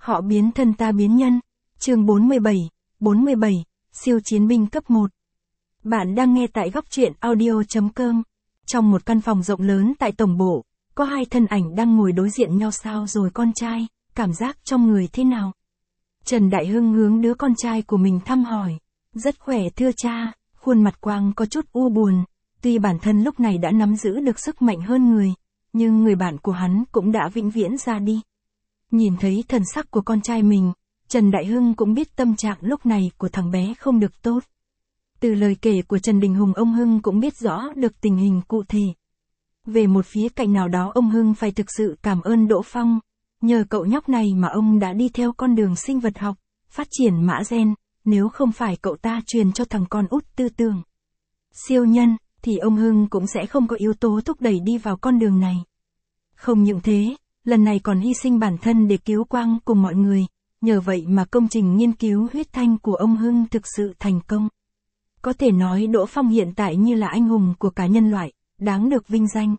Họ biến thân ta biến nhân. Chương 47, siêu chiến binh cấp 1. Bạn đang nghe tại góc truyện audio.com. Trong một căn phòng rộng lớn tại tổng bộ, có hai thân ảnh đang ngồi đối diện nhau. Sao rồi con trai, cảm giác trong người thế nào? Trần Đại Hưng hướng đứa con trai của mình thăm hỏi. Rất khỏe thưa cha, khuôn mặt Quang có chút u buồn. Tuy bản thân lúc này đã nắm giữ được sức mạnh hơn người, nhưng người bạn của hắn cũng đã vĩnh viễn ra đi. Nhìn thấy thần sắc của con trai mình, Trần Đại Hưng cũng biết tâm trạng lúc này của thằng bé không được tốt. Từ lời kể của Trần Đình Hùng, ông Hưng cũng biết rõ được tình hình cụ thể. Về một phía cạnh nào đó, ông Hưng phải thực sự cảm ơn Đỗ Phong. Nhờ cậu nhóc này mà ông đã đi theo con đường sinh vật học, phát triển mã gen. Nếu không phải cậu ta truyền cho thằng con út tư tưởng siêu nhân, thì ông Hưng cũng sẽ không có yếu tố thúc đẩy đi vào con đường này. Không những thế, lần này còn hy sinh bản thân để cứu Quang cùng mọi người. Nhờ vậy mà công trình nghiên cứu huyết thanh của ông Hưng thực sự thành công. Có thể nói Đỗ Phong hiện tại như là anh hùng của cả nhân loại, đáng được vinh danh.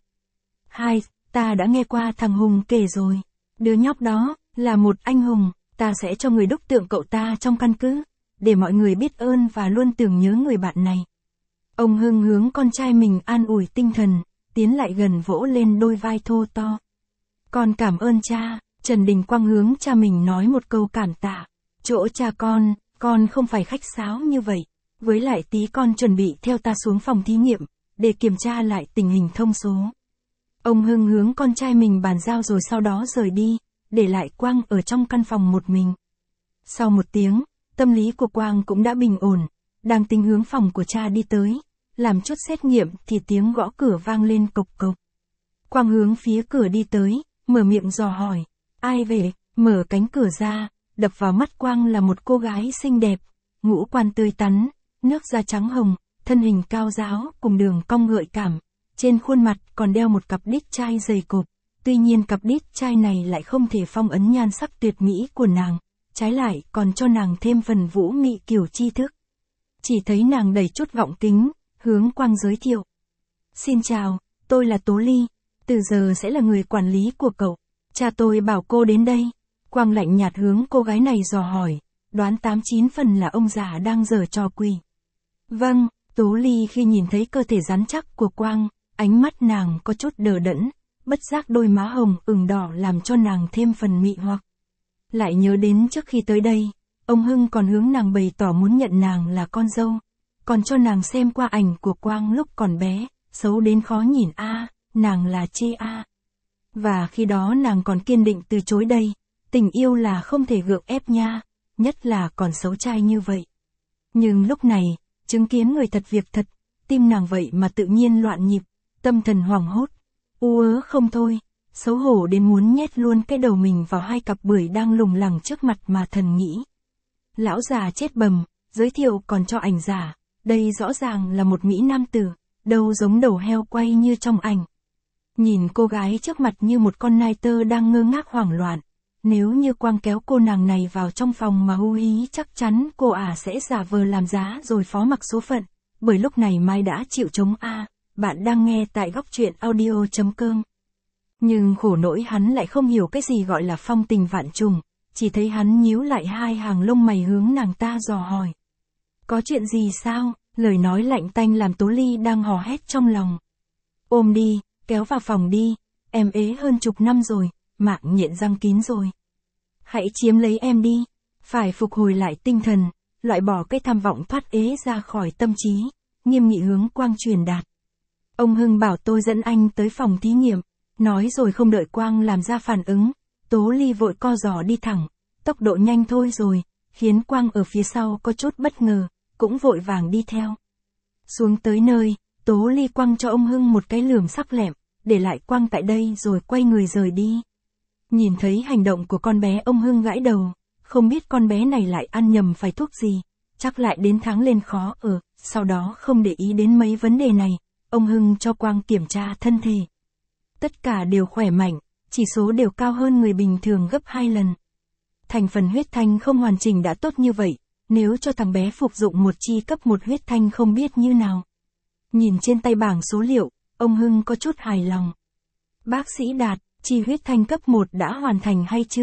Ta đã nghe qua thằng Hùng kể rồi. Đứa nhóc đó là một anh hùng, ta sẽ cho người đúc tượng cậu ta trong căn cứ, để mọi người biết ơn và luôn tưởng nhớ người bạn này. Ông Hưng hướng con trai mình an ủi tinh thần, tiến lại gần vỗ lên đôi vai thô to. Con cảm ơn cha. Trần Đình Quang hướng cha mình nói một câu cảm tạ. Chỗ cha con không phải khách sáo như vậy. Với lại tí con chuẩn bị theo ta xuống phòng thí nghiệm, để kiểm tra lại tình hình thông số. Ông Hưng hướng con trai mình bàn giao rồi sau đó rời đi, để lại Quang ở trong căn phòng một mình. Sau một tiếng, tâm lý của Quang cũng đã bình ổn, đang tính hướng phòng của cha đi tới, làm chút xét nghiệm thì tiếng gõ cửa vang lên cộc cộc. Quang hướng phía cửa đi tới, mở miệng dò hỏi. Ai về? Mở cánh cửa ra, đập vào mắt Quang là một cô gái xinh đẹp, ngũ quan tươi tắn, nước da trắng hồng, thân hình cao ráo cùng đường cong gợi cảm. Trên khuôn mặt còn đeo một cặp đít trai dày cộp. Tuy nhiên cặp đít trai này lại không thể phong ấn nhan sắc tuyệt mỹ của nàng, trái lại còn cho nàng thêm phần vũ mị kiểu tri thức. Chỉ thấy nàng đầy chút gọng kính, hướng Quang giới thiệu. Xin chào, tôi là Tố Ly, từ giờ sẽ là người quản lý của cậu. Cha tôi bảo cô đến đây. Quang lạnh nhạt hướng cô gái này dò hỏi, đoán 89 phần là ông già đang giở trò quỷ. Vâng, Tố Ly khi nhìn thấy cơ thể rắn chắc của Quang, ánh mắt nàng có chút đờ đẫn, bất giác đôi má hồng ửng đỏ làm cho nàng thêm phần mị hoặc. Lại nhớ đến trước khi tới đây, ông Hưng còn hướng nàng bày tỏ muốn nhận nàng là con dâu, còn cho nàng xem qua ảnh của Quang lúc còn bé, xấu đến khó nhìn nàng là chê Và khi đó nàng còn kiên định từ chối đây, tình yêu là không thể gượng ép nha, nhất là còn xấu trai như vậy. Nhưng lúc này, chứng kiến người thật việc thật, tim nàng vậy mà tự nhiên loạn nhịp, tâm thần hoảng hốt, không thôi, xấu hổ đến muốn nhét luôn cái đầu mình vào hai cặp bưởi đang lủng lẳng trước mặt mà thần nghĩ. Lão già chết bầm, giới thiệu còn cho ảnh giả, đây rõ ràng là một mỹ nam tử, đâu giống đầu heo quay như trong ảnh. Nhìn cô gái trước mặt như một con nai tơ đang ngơ ngác hoảng loạn. Nếu như Quang kéo cô nàng này vào trong phòng mà hú hí, chắc chắn cô sẽ giả vờ làm giá rồi phó mặc số phận. Bởi lúc này Mai đã chịu chống Bạn đang nghe tại góc truyện audio.com. Nhưng khổ nỗi hắn lại không hiểu cái gì gọi là phong tình vạn trùng. Chỉ thấy hắn nhíu lại hai hàng lông mày hướng nàng ta dò hỏi. Có chuyện gì sao? Lời nói lạnh tanh làm Tố Ly đang hò hét trong lòng. Ôm đi, kéo vào phòng đi, em ế hơn chục năm rồi, mạng nhện răng kín rồi. Hãy chiếm lấy em đi, phải phục hồi lại tinh thần, loại bỏ cái tham vọng thoát ế ra khỏi tâm trí, nghiêm nghị hướng Quang truyền đạt. Ông Hưng bảo tôi dẫn anh tới phòng thí nghiệm, nói rồi không đợi Quang làm ra phản ứng, Tố Ly vội co giò đi thẳng, tốc độ nhanh thôi rồi, khiến Quang ở phía sau có chút bất ngờ, cũng vội vàng đi theo. Xuống tới nơi, Tố Ly quăng cho ông Hưng một cái lườm sắc lẹm, để lại Quang tại đây rồi quay người rời đi. Nhìn thấy hành động của con bé, ông Hưng gãi đầu, không biết con bé này lại ăn nhầm phải thuốc gì, chắc lại đến tháng lên khó ở. Sau đó không để ý đến mấy vấn đề này, ông Hưng cho Quang kiểm tra thân thể. Tất cả đều khỏe mạnh, chỉ số đều cao hơn người bình thường gấp 2 lần. Thành phần huyết thanh không hoàn chỉnh đã tốt như vậy, nếu cho thằng bé phục dụng một chi cấp 1 huyết thanh không biết như nào. Nhìn trên tay bảng số liệu, ông Hưng có chút hài lòng. Bác sĩ Đạt, chi huyết thanh cấp 1 đã hoàn thành hay chưa?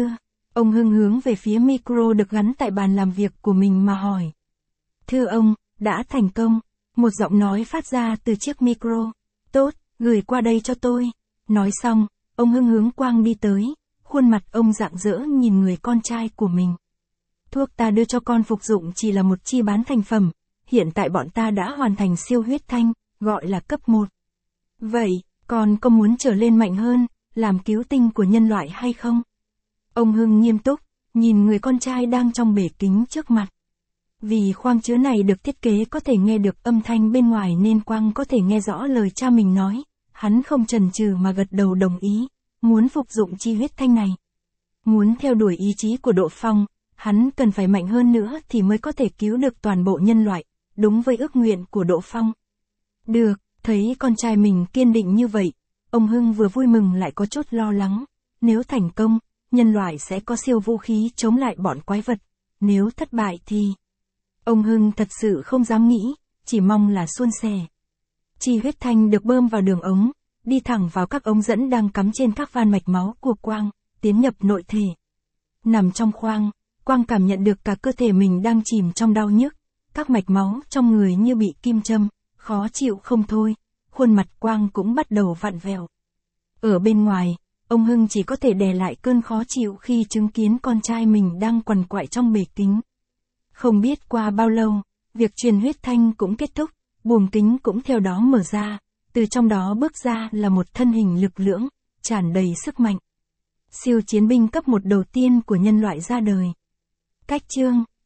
Ông Hưng hướng về phía micro được gắn tại bàn làm việc của mình mà hỏi. Thưa ông, đã thành công. Một giọng nói phát ra từ chiếc micro. Tốt, gửi qua đây cho tôi. Nói xong, ông Hưng hướng quang đi tới, khuôn mặt ông rạng rỡ nhìn người con trai của mình. Thuốc ta đưa cho con phục dụng chỉ là một chi bán thành phẩm, hiện tại bọn ta đã hoàn thành siêu huyết thanh, gọi là cấp 1. Vậy, con có muốn trở lên mạnh hơn, làm cứu tinh của nhân loại hay không? Ông Hưng nghiêm túc, nhìn người con trai đang trong bể kính trước mặt. Vì khoang chứa này được thiết kế có thể nghe được âm thanh bên ngoài nên Quang có thể nghe rõ lời cha mình nói, hắn không chần chừ mà gật đầu đồng ý, muốn phục dụng chi huyết thanh này. Muốn theo đuổi ý chí của Độ Phong, hắn cần phải mạnh hơn nữa thì mới có thể cứu được toàn bộ nhân loại, đúng với ước nguyện của Độ Phong. Được, thấy con trai mình kiên định như vậy, ông Hưng vừa vui mừng lại có chút lo lắng. Nếu thành công, nhân loại sẽ có siêu vũ khí chống lại bọn quái vật. Nếu thất bại thì... Ông Hưng thật sự không dám nghĩ, chỉ mong là suôn sẻ. Chi huyết thanh được bơm vào đường ống, đi thẳng vào các ống dẫn đang cắm trên các van mạch máu của Quang, tiến nhập nội thể. Nằm trong khoang, Quang cảm nhận được cả cơ thể mình đang chìm trong đau nhức, các mạch máu trong người như bị kim châm, khó chịu không thôi, khuôn mặt Quang cũng bắt đầu vặn vẹo. Ở bên ngoài, ông Hưng chỉ có thể đè lại cơn khó chịu khi chứng kiến con trai mình đang quằn quại trong bể kính. Không biết qua bao lâu, việc truyền huyết thanh cũng kết thúc, buồng kính cũng theo đó mở ra, từ trong đó bước ra là một thân hình lực lưỡng, tràn đầy sức mạnh. Siêu chiến binh cấp 1 đầu tiên của nhân loại ra đời. Cách chương